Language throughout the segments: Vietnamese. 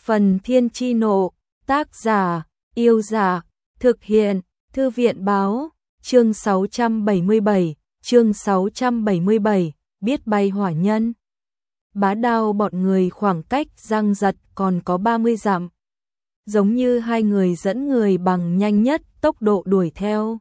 Phần Thiên Chi Nộ, tác giả, Yêu Dạ, thực hiện, Thư viện Báo, chương 677, biết bay hỏa nhân. Bá Đao bọn người khoảng cách Giang Giật còn có 30 dặm. Giống như hai người dẫn người bằng nhanh nhất tốc độ đuổi theo.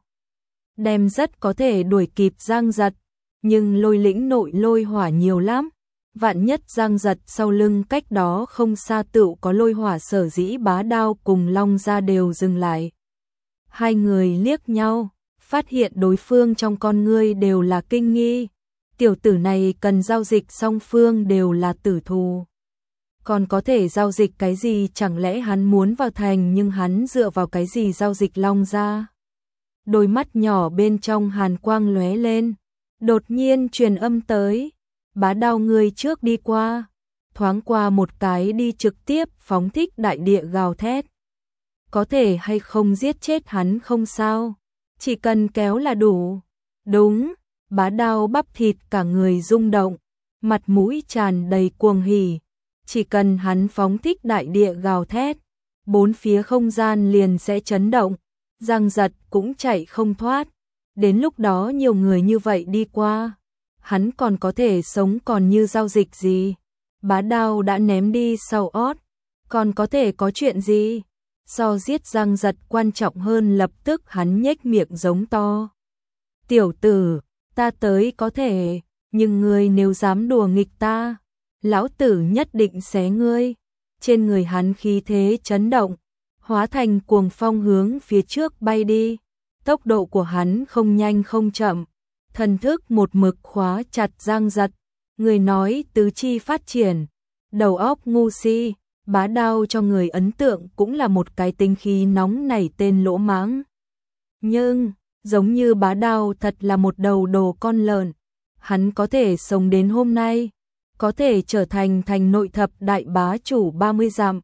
Đem rất có thể đuổi kịp Giang Giật, nhưng Lôi Lĩnh nội lôi hỏa nhiều lắm. Vạn nhất Giang Giật sau lưng cách đó không xa tựu có lôi hỏa, sở dĩ Bá Đao cùng Long Gia đều dừng lại. Hai người liếc nhau, phát hiện đối phương trong con ngươi đều là kinh nghi. Tiểu tử này cần giao dịch song phương đều là tử thù. Còn có thể giao dịch cái gì, chẳng lẽ hắn muốn vào thành nhưng hắn dựa vào cái gì giao dịch Long Gia? Đôi mắt nhỏ bên trong hàn quang lóe lên, đột nhiên truyền âm tới. Bá Đao người trước đi qua, thoáng qua một cái đi trực tiếp phóng thích đại địa gào thét. Có thể hay không giết chết hắn không sao, chỉ cần kéo là đủ. Đúng, Bá Đao bắp thịt cả người rung động, mặt mũi tràn đầy cuồng hỉ. Chỉ cần hắn phóng thích đại địa gào thét, bốn phía không gian liền sẽ chấn động, Giang Giật cũng chạy không thoát. Đến lúc đó nhiều người như vậy đi qua, hắn còn có thể sống, còn như giao dịch gì? Bá Đao đã ném đi sau ót, còn có thể có chuyện gì? So giết Giang Giật quan trọng hơn. Lập tức hắn nhếch miệng giống to. Tiểu tử, ta tới có thể, nhưng ngươi nếu dám đùa nghịch ta, lão tử nhất định xé ngươi. Trên người hắn khí thế chấn động, hóa thành cuồng phong hướng phía trước bay đi. Tốc độ của hắn không nhanh không chậm, thần thức một mực khóa chặt Giang Giật. Người nói tứ chi phát triển, đầu óc ngu si. Bá Đao cho người ấn tượng cũng là một cái tính khí nóng nảy tên lỗ mãng. Nhưng, giống như Bá Đao thật là một đầu đồ con lợn. Hắn có thể sống đến hôm nay, có thể trở thành thành nội thập đại bá chủ 30 dặm,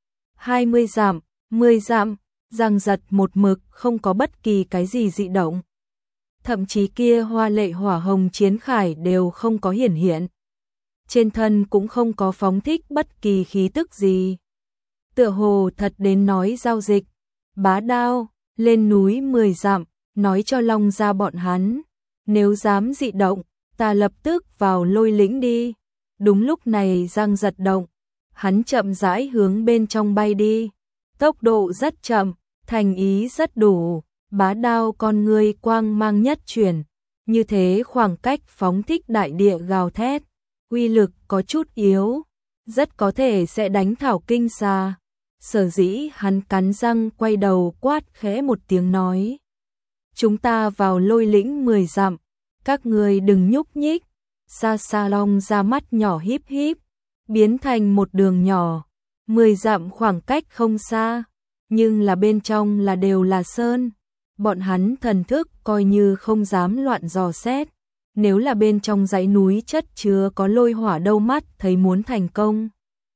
20 dặm, 10 dặm. Giang Giật một mực không có bất kỳ cái gì dị động. Thậm chí kia hoa lệ hỏa hồng chiến khải đều không có hiển hiện. Trên thân cũng không có phóng thích bất kỳ khí tức gì. Tựa hồ thật đến nói giao dịch. Bá Đao, lên núi 10 dặm, nói cho Long Gia bọn hắn. Nếu dám dị động, ta lập tức vào Lôi Lĩnh đi. Đúng lúc này Giang Giật động. Hắn chậm rãi hướng bên trong bay đi. Tốc độ rất chậm, thành ý rất đủ. Bá Đao con ngươi quang mang nhất chuyển. Như thế khoảng cách phóng thích đại địa gào thét. Uy lực có chút yếu, rất có thể sẽ đánh thảo kinh xa. Sở dĩ hắn cắn răng quay đầu quát khẽ một tiếng nói. Chúng ta vào Lôi Lĩnh 10 dặm, các người đừng nhúc nhích. Xa xa Long ra mắt nhỏ híp híp, biến thành một đường nhỏ. 10 dặm khoảng cách không xa, nhưng là bên trong là đều là sơn. Bọn hắn thần thức coi như không dám loạn dò xét. Nếu là bên trong dãy núi chất chứa có lôi hỏa, đâu mắt thấy muốn thành công.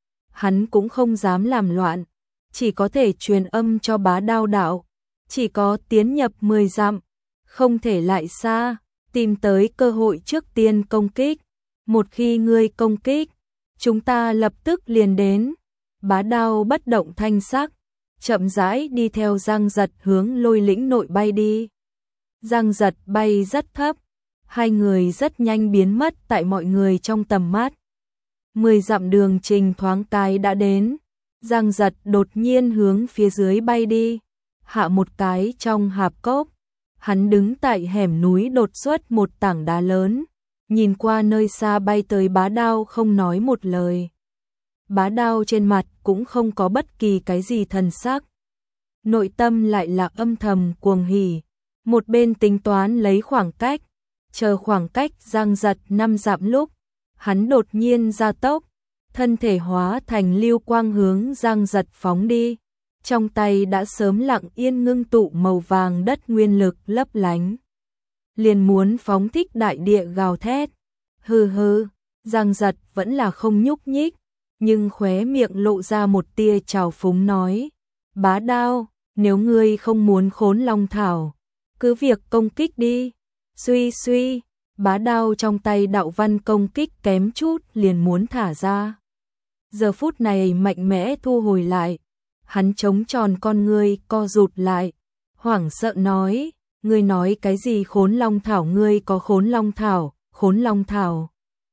Hắn cũng không dám làm loạn, chỉ có thể truyền âm cho Bá Đao đạo. Chỉ có tiến nhập 10 dặm, không thể lại xa, tìm tới cơ hội trước tiên công kích. Một khi ngươi công kích, chúng ta lập tức liền đến. Bá Đao bất động thanh sắc, chậm rãi đi theo Giang Giật hướng Lôi Lĩnh nội bay đi. Giang Giật bay rất thấp, hai người rất nhanh biến mất tại mọi người trong tầm mắt. 10 dặm đường trình thoáng cái đã đến. Giang Giật đột nhiên hướng phía dưới bay đi, hạ một cái trong hạp cốc. Hắn đứng tại hẻm núi đột xuất một tảng đá lớn, nhìn qua nơi xa bay tới Bá Đao không nói một lời. Bá Đao trên mặt cũng không có bất kỳ cái gì thần sắc, nội tâm lại là âm thầm cuồng hỉ. Một bên tính toán lấy khoảng cách, chờ khoảng cách Giang Giật 5 dặm lúc, hắn đột nhiên gia tốc, thân thể hóa thành lưu quang hướng Giang Giật phóng đi. Trong tay đã sớm lặng yên ngưng tụ màu vàng đất nguyên lực lấp lánh. Liền muốn phóng thích đại địa gào thét. Hừ hừ, Giang Giật vẫn là không nhúc nhích, nhưng khóe miệng lộ ra một tia trào phúng nói. Bá Đao, nếu ngươi không muốn khốn Long Thảo, cứ việc công kích đi. Suy suy, Bá Đao trong tay đạo văn công kích kém chút liền muốn thả ra. giờ phút này mạnh mẽ thu hồi lại. Hắn trống tròn con ngươi co rụt lại, hoảng sợ nói, ngươi nói cái gì Khốn Long Thảo, ngươi có Khốn Long Thảo, Khốn Long Thảo.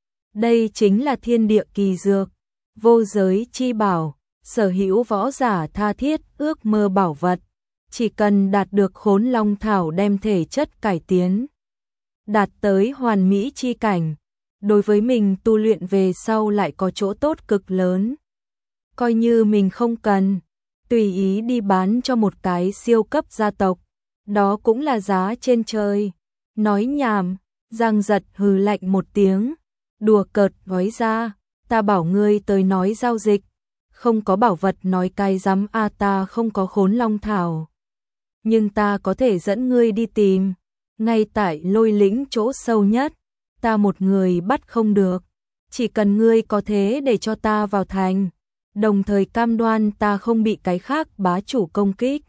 Đây chính là thiên địa kỳ dược, vô giới chi bảo, sở hữu võ giả tha thiết ước mơ bảo vật, chỉ cần đạt được Khốn Long Thảo đem thể chất cải tiến, đạt tới hoàn mỹ chi cảnh, đối với mình tu luyện về sau lại có chỗ tốt cực lớn. Coi như mình không cần, tùy ý đi bán cho một cái siêu cấp gia tộc, đó cũng là giá trên trời. Nói nhảm, Giang Giật hừ lạnh một tiếng, đùa cợt nói ra, ta bảo ngươi tới nói giao dịch, không có bảo vật nói cay rắm a, ta không có Khốn Long Thảo. Nhưng ta có thể dẫn ngươi đi tìm, ngay tại Lôi Lĩnh chỗ sâu nhất, ta một người bắt không được, chỉ cần ngươi có thế để cho ta vào thành, đồng thời cam đoan ta không bị cái khác bá chủ công kích.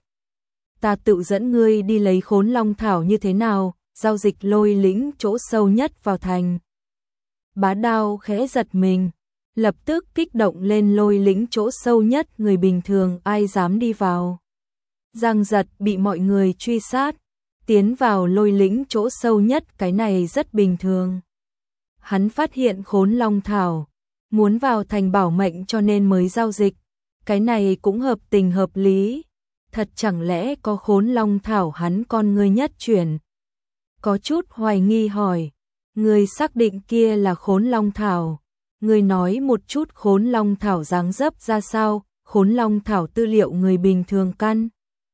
Ta tự dẫn ngươi đi lấy Khốn Long Thảo như thế nào, giao dịch Lôi Lĩnh chỗ sâu nhất vào thành. Bá Đao khẽ giật mình, lập tức kích động lên. Lôi Lĩnh chỗ sâu nhất người bình thường ai dám đi vào. Giang Giật bị mọi người truy sát, tiến vào Lôi Lĩnh chỗ sâu nhất, cái này rất bình thường. Hắn phát hiện Khốn Long Thảo, muốn vào thành bảo mệnh cho nên mới giao dịch, cái này cũng hợp tình hợp lý. Thật chẳng lẽ có Khốn Long Thảo? Hắn con ngươi nhất chuyển, có chút hoài nghi hỏi, người xác định kia là Khốn Long Thảo? Người nói một chút Khốn Long Thảo dáng dấp ra sao? Khốn Long Thảo tư liệu người bình thường căn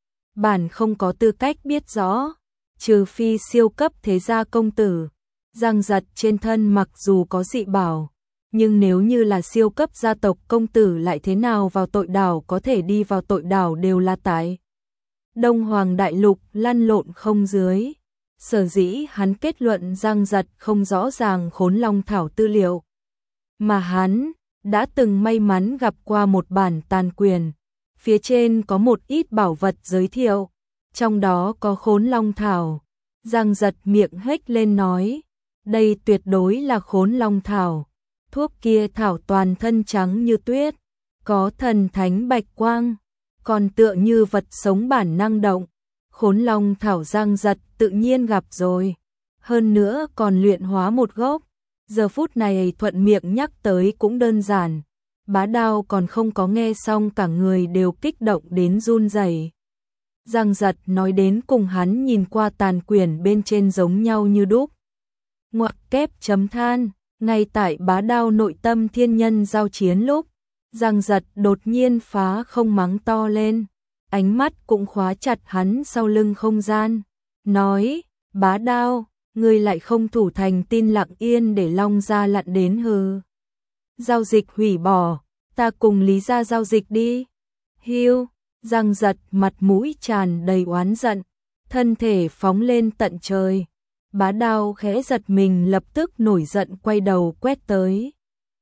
bản không có tư cách biết rõ, trừ phi siêu cấp thế gia công tử. Giang Giật trên thân mặc dù có dị bảo, nhưng nếu như là siêu cấp gia tộc công tử lại thế nào vào tội đảo? Có thể đi vào tội đảo đều là tại Đông Hoàng Đại Lục lăn lộn không dưới. Sở dĩ hắn kết luận Giang Giật không rõ ràng Khốn Long Thảo tư liệu, mà hắn đã từng may mắn gặp qua một bản tàn quyền, phía trên có một ít bảo vật giới thiệu, trong đó có Khốn Long Thảo. Giang Giật miệng hếch lên nói, đây tuyệt đối là Khốn Long Thảo. Thuốc kia thảo toàn thân trắng như tuyết, có thần thánh bạch quang, còn tựa như vật sống bản năng động. Khốn Long Thảo Giang Giật tự nhiên gặp rồi, hơn nữa còn luyện hóa một gốc. Giờ phút này thuận miệng nhắc tới cũng đơn giản. Bá Đao còn không có nghe xong, cả người đều kích động đến run rẩy. Giang Giật nói đến cùng hắn nhìn qua tàn quyển bên trên giống nhau như đúc. Ngoặc kép chấm than, ngay tại Bá Đao nội tâm thiên nhân giao chiến lúc, Giang Giật đột nhiên phá không mắng to lên, ánh mắt cũng khóa chặt hắn sau lưng không gian, nói, Bá Đao, ngươi lại không thủ thành, tin lặng yên để Long gia lặn đến hừ. Giao dịch hủy bỏ, ta cùng Lý gia giao dịch đi. Hiu, Giang Giật mặt mũi tràn đầy oán giận, thân thể phóng lên tận trời. Bá Đao khẽ giật mình, lập tức nổi giận quay đầu quét tới.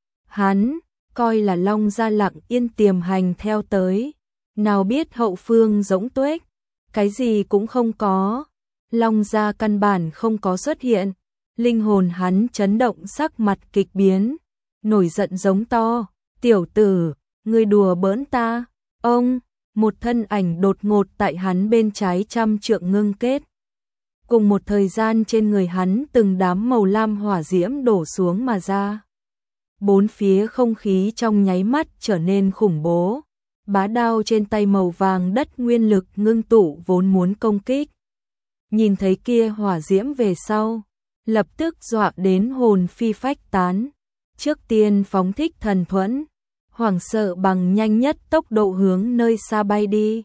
Hắn coi là Long gia lặng yên tiềm hành theo tới, nào biết hậu phương rỗng tuếch, cái gì cũng không có. Long gia căn bản không có xuất hiện. Linh hồn hắn chấn động, sắc mặt kịch biến, nổi giận giống to, tiểu tử, ngươi đùa bỡn ta. Ông, một thân ảnh đột ngột tại hắn bên trái trăm trượng ngưng kết. Cùng một thời gian trên người hắn từng đám màu lam hỏa diễm đổ xuống mà ra. Bốn phía không khí trong nháy mắt trở nên khủng bố. Bá Đao trên tay màu vàng đất nguyên lực ngưng tụ vốn muốn công kích. Nhìn thấy kia hỏa diễm về sau, lập tức dọa đến hồn phi phách tán. Trước tiên phóng thích thần thuẫn, hoảng sợ bằng nhanh nhất tốc độ hướng nơi xa bay đi.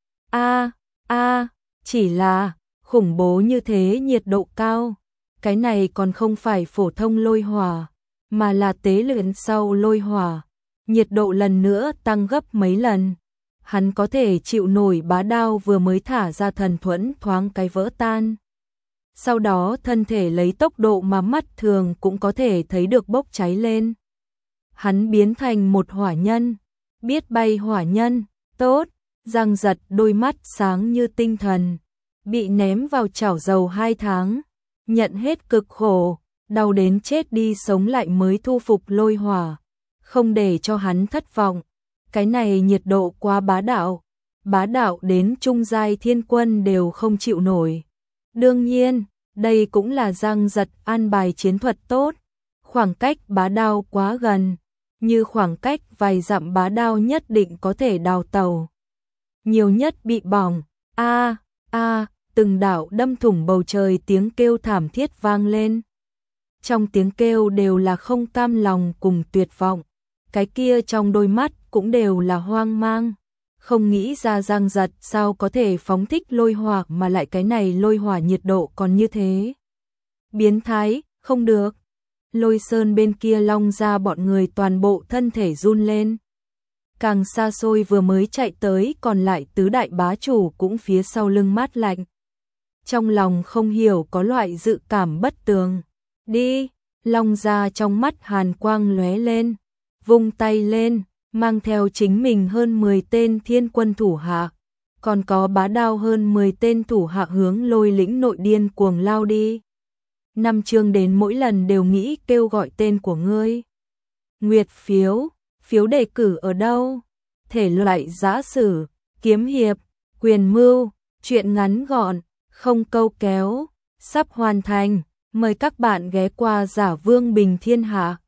Chỉ là khủng bố như thế, nhiệt độ cao, cái này còn không phải phổ thông lôi hỏa, mà là tế luyện sau lôi hỏa, nhiệt độ lần nữa tăng gấp mấy lần. Hắn có thể chịu nổi? Bá Đao vừa mới thả ra thần thuẫn thoáng cái vỡ tan. Sau đó thân thể lấy tốc độ mà mắt thường cũng có thể thấy được bốc cháy lên. Hắn biến thành một hỏa nhân, biết bay hỏa nhân, tốt. Giang Giật đôi mắt sáng như tinh thần, bị ném vào chảo dầu 2 tháng, nhận hết cực khổ, đau đến chết đi sống lại mới thu phục lôi hỏa. không để cho hắn thất vọng. Cái này nhiệt độ quá bá đạo đến trung giai thiên quân đều không chịu nổi. Đương nhiên, đây cũng là Giang Giật an bài chiến thuật tốt. Khoảng cách bá đao quá gần, như khoảng cách vài dặm bá đao nhất định có thể đào tàu. Nhiều nhất bị bỏng, từng đạo đâm thủng bầu trời, tiếng kêu thảm thiết vang lên. Trong tiếng kêu đều là không cam lòng cùng tuyệt vọng, cái kia trong đôi mắt cũng đều là hoang mang. Không nghĩ ra Giang Giật sao có thể phóng thích lôi hỏa mà lại cái này lôi hỏa nhiệt độ còn như thế. Biến thái, không được. Lôi Sơn bên kia Long ra bọn người toàn bộ thân thể run lên. Càng xa xôi vừa mới chạy tới còn lại tứ đại bá chủ cũng phía sau lưng mát lạnh. Trong lòng không hiểu có loại dự cảm bất tường. Đi, Long ra trong mắt hàn quang lóe lên, vung tay lên, mang theo chính mình hơn 10 tên thiên quân thủ hạ, còn có bá đao hơn 10 tên thủ hạ hướng Lôi lĩnh nội điên cuồng lao đi. Năm chương đến mỗi lần đều nghĩ kêu gọi tên của ngươi. Nguyệt phiếu, phiếu đề cử ở đâu? Thể loại giã sử, kiếm hiệp, quyền mưu, truyện ngắn gọn, không câu kéo, sắp hoàn thành. Mời các bạn ghé qua Giả Vương Bình Thiên Hạ.